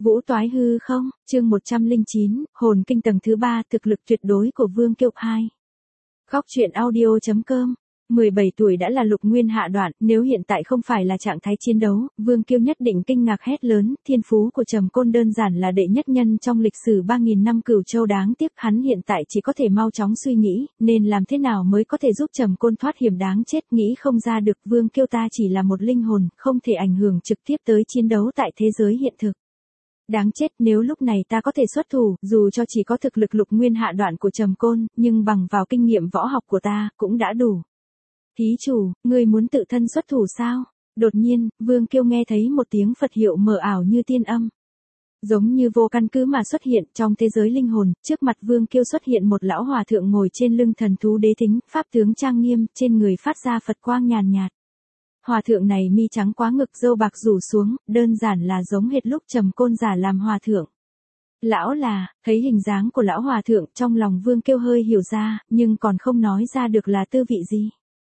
Vũ toái hư không, chương 109, hồn kinh tầng thứ 3, thực lực tuyệt đối của Vương Kiêu 2. Góc truyện audio.com. 17 tuổi đã là lục nguyên hạ đoạn, nếu hiện tại không phải là trạng thái chiến đấu, Vương Kiêu nhất định kinh ngạc hét lớn, thiên phú của Trầm Côn đơn giản là đệ nhất nhân trong lịch sử 3.000 năm Cửu Châu, đáng tiếc hắn hiện tại chỉ có thể mau chóng suy nghĩ, nên làm thế nào mới có thể giúp Trầm Côn thoát hiểm, đáng chết, nghĩ không ra được. Vương Kiêu ta chỉ là một linh hồn, không thể ảnh hưởng trực tiếp tới chiến đấu tại thế giới hiện thực. Đáng chết, nếu lúc này ta có thể xuất thủ, dù cho chỉ có thực lực lục nguyên hạ đoạn của Trầm Côn, nhưng bằng vào kinh nghiệm võ học của ta, cũng đã đủ. Thí chủ, ngươi muốn tự thân xuất thủ sao? Đột nhiên, Vương Kiêu nghe thấy một tiếng Phật hiệu mờ ảo như tiên âm. Giống như vô căn cứ mà xuất hiện trong thế giới linh hồn, trước mặt Vương Kiêu xuất hiện một lão hòa thượng ngồi trên lưng thần thú đế thính, pháp tướng trang nghiêm, trên người phát ra Phật quang nhàn nhạt. Hòa thượng này mi trắng quá ngực, râu bạc rủ xuống, đơn giản là giống hệt lúc Trầm Côn giả làm hòa thượng. Lão là, thấy hình dáng của lão hòa thượng, trong lòng Vương Kiêu hơi hiểu ra, nhưng còn không nói ra được là tư vị gì.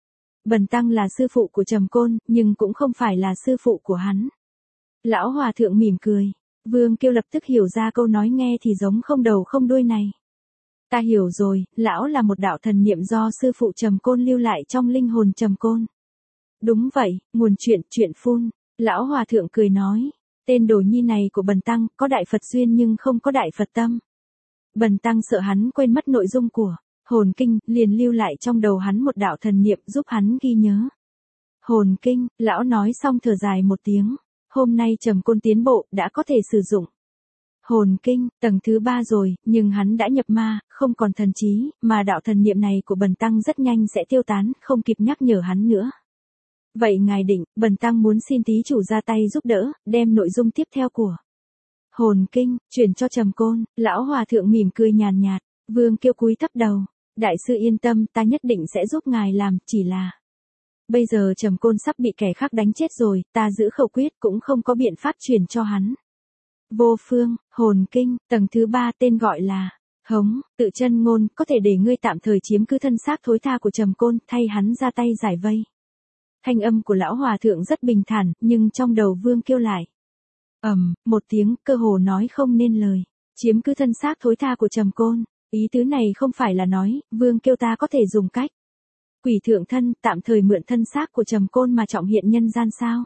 Bần tăng là sư phụ của Trầm Côn, nhưng cũng không phải là sư phụ của hắn. Lão hòa thượng mỉm cười. Vương Kiêu lập tức hiểu ra câu nói nghe thì giống không đầu không đuôi này. Ta hiểu rồi, lão là một đạo thần niệm do sư phụ Trầm Côn lưu lại trong linh hồn Trầm Côn. Đúng vậy, nguồn chuyện phun. Lão hòa thượng cười nói, tên đồ nhi này của bần tăng có đại Phật duyên nhưng không có đại Phật tâm. Bần tăng sợ hắn quên mất nội dung của hồn kinh, liền lưu lại trong đầu hắn một đạo thần niệm giúp hắn ghi nhớ. Hồn kinh, lão nói xong thở dài một tiếng. Hôm nay Trầm Côn tiến bộ, đã có thể sử dụng hồn kinh, tầng thứ 3 rồi, nhưng hắn đã nhập ma, không còn thần trí, mà đạo thần niệm này của bần tăng rất nhanh sẽ tiêu tán, không kịp nhắc nhở hắn nữa. Vậy ngài định, bần tăng muốn xin thí chủ ra tay giúp đỡ, đem nội dung tiếp theo của hồn kinh, chuyển cho Trầm Côn. Lão hòa thượng mỉm cười nhàn nhạt. Vương Kiêu cúi thấp đầu. Đại sư yên tâm, ta nhất định sẽ giúp ngài làm, chỉ là bây giờ Trầm Côn sắp bị kẻ khác đánh chết rồi, ta giữ khẩu quyết cũng không có biện pháp truyền cho hắn. Vô phương, hồn kinh, tầng thứ 3, tên gọi là Hống, tự chân ngôn, có thể để ngươi tạm thời chiếm cứ thân xác thối tha của Trầm Côn, thay hắn ra tay giải vây. Thanh âm của lão hòa thượng rất bình thản, nhưng trong đầu Vương Kiêu lại một tiếng, cơ hồ nói không nên lời. Chiếm cứ thân xác thối tha của Trầm Côn, ý tứ này không phải là nói, Vương Kiêu ta có thể dùng cách quỷ thượng thân, tạm thời mượn thân xác của Trầm Côn mà trọng hiện nhân gian sao?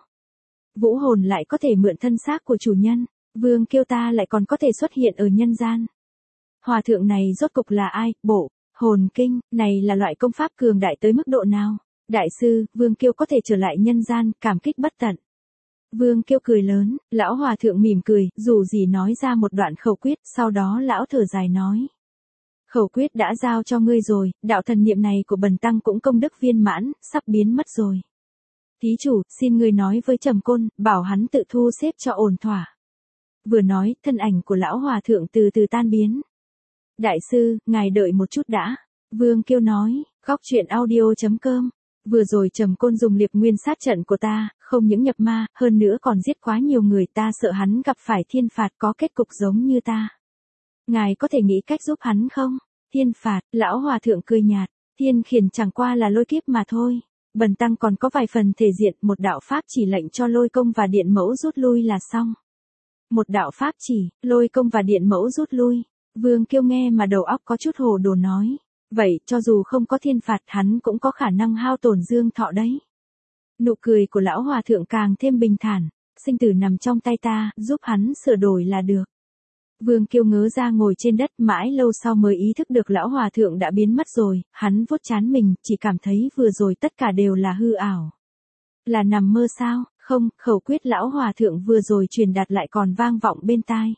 Vũ hồn lại có thể mượn thân xác của chủ nhân, Vương Kiêu ta lại còn có thể xuất hiện ở nhân gian. Hòa thượng này rốt cục là ai? Bộ hồn kinh này là loại công pháp cường đại tới mức độ nào? Đại sư, Vương Kiêu có thể trở lại nhân gian, cảm kích bất tận. Vương Kiêu cười lớn, lão hòa thượng mỉm cười, dù gì nói ra một đoạn khẩu quyết, sau đó lão thở dài nói. Khẩu quyết đã giao cho ngươi rồi, đạo thần niệm này của bần tăng cũng công đức viên mãn, sắp biến mất rồi. Thí chủ, xin ngươi nói với Trầm Côn, bảo hắn tự thu xếp cho ổn thỏa. Vừa nói, thân ảnh của lão hòa thượng từ từ tan biến. Đại sư, ngài đợi một chút đã. Vương Kiêu nói, góc truyện audio.com. Vừa rồi Trầm Côn dùng liệp nguyên sát trận của ta, không những nhập ma, hơn nữa còn giết quá nhiều người, ta sợ hắn gặp phải thiên phạt có kết cục giống như ta. Ngài có thể nghĩ cách giúp hắn không? Thiên phạt, lão hòa thượng cười nhạt, thiên khiển chẳng qua là lôi kiếp mà thôi. Bần tăng còn có vài phần thể diện, một đạo pháp chỉ lệnh cho lôi công và điện mẫu rút lui là xong. Một đạo pháp chỉ, lôi công và điện mẫu rút lui. Vương Kiêu nghe mà đầu óc có chút hồ đồ nói. Vậy, cho dù không có thiên phạt, hắn cũng có khả năng hao tổn dương thọ đấy. Nụ cười của lão hòa thượng càng thêm bình thản. Sinh tử nằm trong tay ta, giúp hắn sửa đổi là được. Vương Kiêu ngớ ra ngồi trên đất, mãi lâu sau mới ý thức được lão hòa thượng đã biến mất rồi, hắn vuốt trán mình, chỉ cảm thấy vừa rồi tất cả đều là hư ảo. Là nằm mơ sao? Không, khẩu quyết lão hòa thượng vừa rồi truyền đạt lại còn vang vọng bên tai.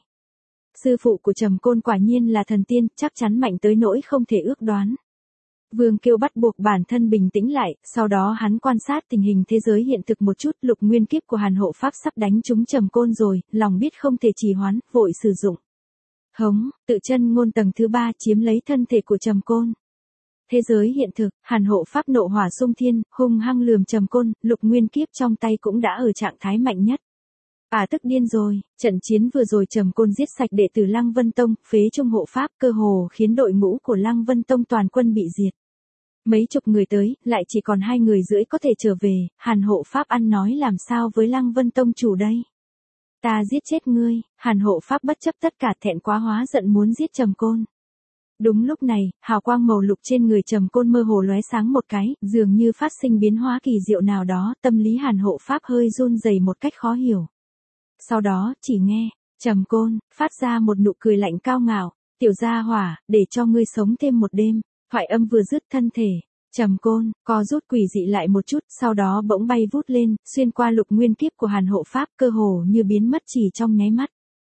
Sư phụ của Trầm Côn quả nhiên là thần tiên, chắc chắn mạnh tới nỗi không thể ước đoán. Vương Kiêu bắt buộc bản thân bình tĩnh lại, sau đó hắn quan sát tình hình thế giới hiện thực một chút, lục nguyên kiếp của Hàn Hộ Pháp sắp đánh trúng Trầm Côn rồi, lòng biết không thể trì hoãn, vội sử dụng. Hống, tự chân ngôn tầng thứ 3 chiếm lấy thân thể của Trầm Côn. Thế giới hiện thực, Hàn Hộ Pháp nộ hỏa xung thiên, hung hăng lườm Trầm Côn, lục nguyên kiếp trong tay cũng đã ở trạng thái mạnh nhất. Tức điên rồi, trận chiến vừa rồi Trầm Côn giết sạch đệ tử Lăng Vân Tông, phế trung hộ pháp, cơ hồ khiến đội ngũ của Lăng Vân Tông toàn quân bị diệt. Mấy chục người tới, lại chỉ còn 2 người rưỡi có thể trở về, Hàn Hộ Pháp ăn nói làm sao với Lăng Vân Tông chủ đây? Ta giết chết ngươi, Hàn Hộ Pháp bất chấp tất cả thẹn quá hóa giận muốn giết Trầm Côn. Đúng lúc này, hào quang màu lục trên người Trầm Côn mơ hồ lóe sáng một cái, dường như phát sinh biến hóa kỳ diệu nào đó, tâm lý Hàn Hộ Pháp hơi run rẩy một cách khó hiểu. Sau đó, chỉ nghe, Trầm Côn, phát ra một nụ cười lạnh cao ngạo, tiểu gia hỏa, để cho ngươi sống thêm một đêm, thoại âm vừa dứt thân thể. Trầm Côn, co rút quỷ dị lại một chút, sau đó bỗng bay vút lên, xuyên qua lục nguyên kiếp của Hàn Hộ Pháp cơ hồ như biến mất chỉ trong nháy mắt.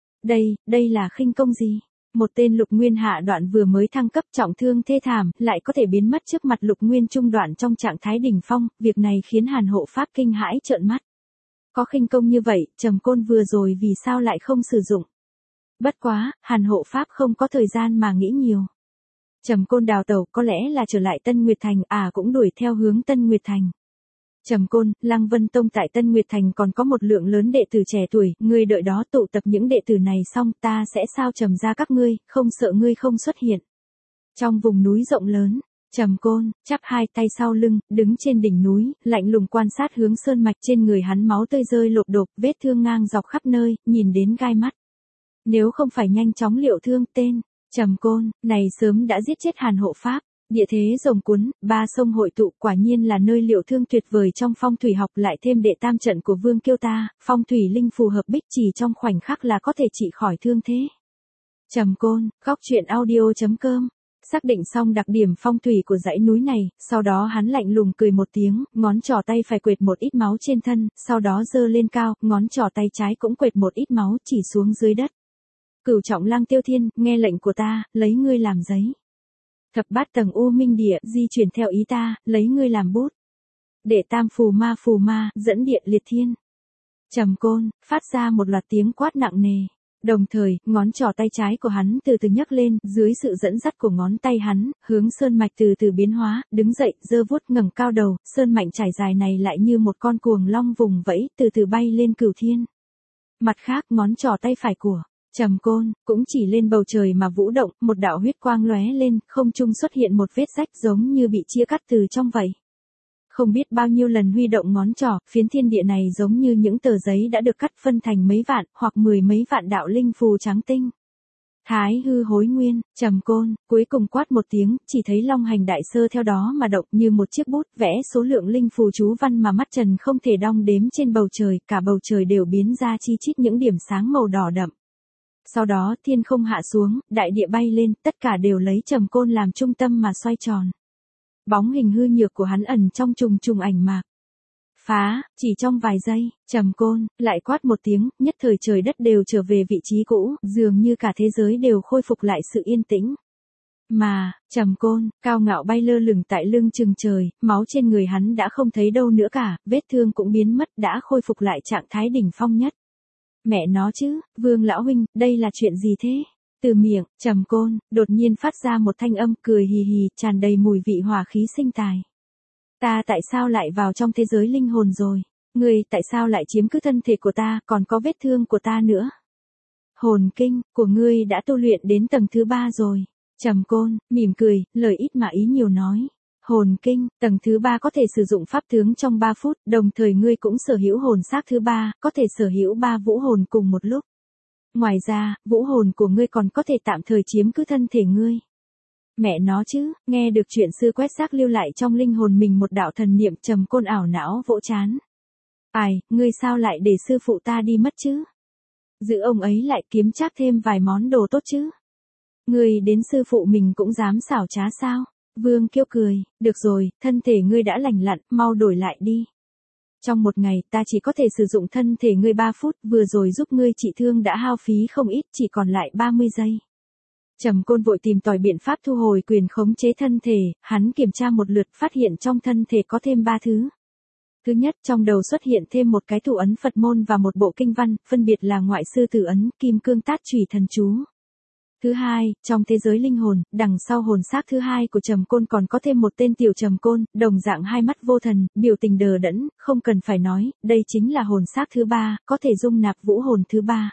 Đây là khinh công gì? Một tên lục nguyên hạ đoạn vừa mới thăng cấp trọng thương thê thảm, lại có thể biến mất trước mặt lục nguyên trung đoạn trong trạng thái đỉnh phong, việc này khiến Hàn Hộ Pháp kinh hãi trợn mắt. Có khinh công như vậy, Trầm Côn vừa rồi vì sao lại không sử dụng? Bất quá, Hàn Hộ Pháp không có thời gian mà nghĩ nhiều. Trầm Côn đào tẩu có lẽ là trở lại Tân Nguyệt Thành, cũng đuổi theo hướng Tân Nguyệt Thành. Trầm Côn, Lăng Vân Tông tại Tân Nguyệt Thành còn có một lượng lớn đệ tử trẻ tuổi, ngươi đợi đó tụ tập những đệ tử này xong ta sẽ sao trầm ra các ngươi, không sợ ngươi không xuất hiện. Trong vùng núi rộng lớn, Trầm Côn, chắp hai tay sau lưng, đứng trên đỉnh núi, lạnh lùng quan sát hướng sơn mạch trên người hắn máu tươi rơi lộp đột, vết thương ngang dọc khắp nơi, nhìn đến gai mắt. Nếu không phải nhanh chóng liệu thương tên, Trầm Côn, này sớm đã giết chết Hàn Hộ Pháp. Địa thế rồng cuốn, ba sông hội tụ quả nhiên là nơi liệu thương tuyệt vời trong phong thủy học lại thêm đệ tam trận của Vương Kiêu ta, phong thủy linh phù hợp bích chỉ trong khoảnh khắc là có thể trị khỏi thương thế. Trầm Côn, góc truyện audio.com. Xác định xong đặc điểm phong thủy của dãy núi này, sau đó hắn lạnh lùng cười một tiếng, ngón trỏ tay phải quệt một ít máu trên thân, sau đó giơ lên cao, ngón trỏ tay trái cũng quệt một ít máu chỉ xuống dưới đất. Cửu trọng lang Tiêu Thiên, nghe lệnh của ta, lấy ngươi làm giấy. Thập bát tầng U Minh Địa, di chuyển theo ý ta, lấy ngươi làm bút. Để tam phù ma, dẫn điện liệt thiên. Trầm Côn, phát ra một loạt tiếng quát nặng nề. Đồng thời, ngón trỏ tay trái của hắn từ từ nhấc lên, dưới sự dẫn dắt của ngón tay hắn, hướng sơn mạch từ từ biến hóa, đứng dậy, giơ vuốt ngẩng cao đầu, sơn mạch trải dài này lại như một con cuồng long vùng vẫy, từ từ bay lên cửu thiên. Mặt khác, ngón trỏ tay phải của Trầm Côn, cũng chỉ lên bầu trời mà vũ động, một đạo huyết quang lóe lên, không trung xuất hiện một vết rách giống như bị chia cắt từ trong vậy. Không biết bao nhiêu lần huy động ngón trỏ, phiến thiên địa này giống như những tờ giấy đã được cắt phân thành mấy vạn, hoặc 10 mấy vạn đạo linh phù trắng tinh. Thái hư hối nguyên, Trầm Côn, cuối cùng quát một tiếng, chỉ thấy long hành đại sơ theo đó mà động như một chiếc bút vẽ số lượng linh phù chú văn mà mắt trần không thể đong đếm trên bầu trời, cả bầu trời đều biến ra chi chít những điểm sáng màu đỏ đậm. Sau đó thiên không hạ xuống, đại địa bay lên, tất cả đều lấy Trầm Côn làm trung tâm mà xoay tròn. Bóng hình hư nhược của hắn ẩn trong trùng trùng ảnh mạc. Phá, chỉ trong vài giây, Trầm Côn, lại quát một tiếng, nhất thời trời đất đều trở về vị trí cũ, dường như cả thế giới đều khôi phục lại sự yên tĩnh. Mà, Trầm Côn, cao ngạo bay lơ lửng tại lưng chừng trời, máu trên người hắn đã không thấy đâu nữa cả, vết thương cũng biến mất đã khôi phục lại trạng thái đỉnh phong nhất. Mẹ nó chứ, Vương lão huynh, đây là chuyện gì thế? Từ miệng, Trầm Côn, đột nhiên phát ra một thanh âm cười hì hì, tràn đầy mùi vị hỏa khí sinh tài. Ta tại sao lại vào trong thế giới linh hồn rồi? Ngươi tại sao lại chiếm cứ thân thể của ta, còn có vết thương của ta nữa? Hồn kinh, của ngươi đã tu luyện đến tầng thứ 3 rồi. Trầm Côn, mỉm cười, lời ít mà ý nhiều nói. Hồn kinh, tầng thứ 3 có thể sử dụng pháp tướng trong 3 phút, đồng thời ngươi cũng sở hữu hồn xác thứ 3, có thể sở hữu 3 vũ hồn cùng một lúc. Ngoài ra, vũ hồn của ngươi còn có thể tạm thời chiếm cứ thân thể ngươi. Mẹ nó chứ, nghe được chuyện sư quét xác lưu lại trong linh hồn mình một đạo thần niệm, Trầm Côn ảo não vỗ chán. Ai, ngươi sao lại để sư phụ ta đi mất chứ? Giữ ông ấy lại kiếm trác thêm vài món đồ tốt chứ? Ngươi đến sư phụ mình cũng dám xảo trá sao? Vương Kiêu cười, được rồi, thân thể ngươi đã lành lặn, mau đổi lại đi. Trong một ngày, ta chỉ có thể sử dụng thân thể ngươi 3 phút, vừa rồi giúp ngươi trị thương đã hao phí không ít, chỉ còn lại 30 giây. Trầm Côn vội tìm tòi biện pháp thu hồi quyền khống chế thân thể, hắn kiểm tra một lượt phát hiện trong thân thể có thêm 3 thứ. Thứ nhất, trong đầu xuất hiện thêm một cái thủ ấn Phật môn và một bộ kinh văn, phân biệt là Ngoại sư tử ấn, Kim cương tát chủy thần chú. Thứ hai, trong thế giới linh hồn, đằng sau hồn xác thứ hai của Trầm Côn còn có thêm một tên tiểu Trầm Côn, đồng dạng hai mắt vô thần, biểu tình đờ đẫn, không cần phải nói, đây chính là hồn xác thứ 3, có thể dung nạp vũ hồn thứ 3.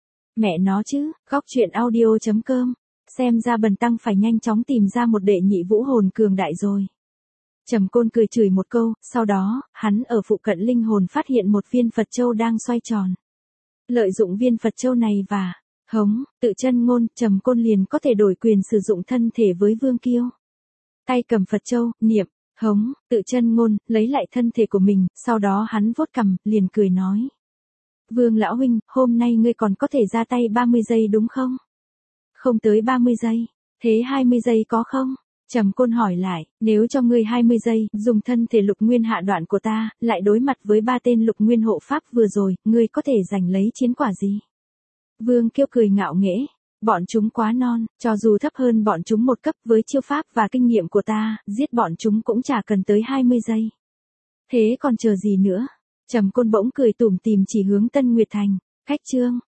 Mẹ nó chứ, góc truyện audio.com, xem ra bần tăng phải nhanh chóng tìm ra một đệ nhị vũ hồn cường đại rồi. Trầm Côn cười chửi một câu, sau đó, hắn ở phụ cận linh hồn phát hiện một viên Phật châu đang xoay tròn. Lợi dụng viên Phật châu này và hống, tự chân ngôn, Trầm Côn liền có thể đổi quyền sử dụng thân thể với Vương Kiêu. Tay cầm Phật châu, niệm, hống, tự chân ngôn, lấy lại thân thể của mình, sau đó hắn vuốt cằm, liền cười nói. Vương lão huynh, hôm nay ngươi còn có thể ra tay 30 giây đúng không? Không tới 30 giây, thế 20 giây có không? Trầm Côn hỏi lại, nếu cho ngươi 20 giây, dùng thân thể Lục Nguyên hạ đoạn của ta, lại đối mặt với 3 tên Lục Nguyên hộ pháp vừa rồi, ngươi có thể giành lấy chiến quả gì? Vương Kiêu cười ngạo nghễ, bọn chúng quá non, cho dù thấp hơn bọn chúng một cấp với chiêu pháp và kinh nghiệm của ta, giết bọn chúng cũng chả cần tới 20 giây. Thế còn chờ gì nữa? Trầm Côn bỗng cười tủm tỉm chỉ hướng Tân Nguyệt Thành, cách chương.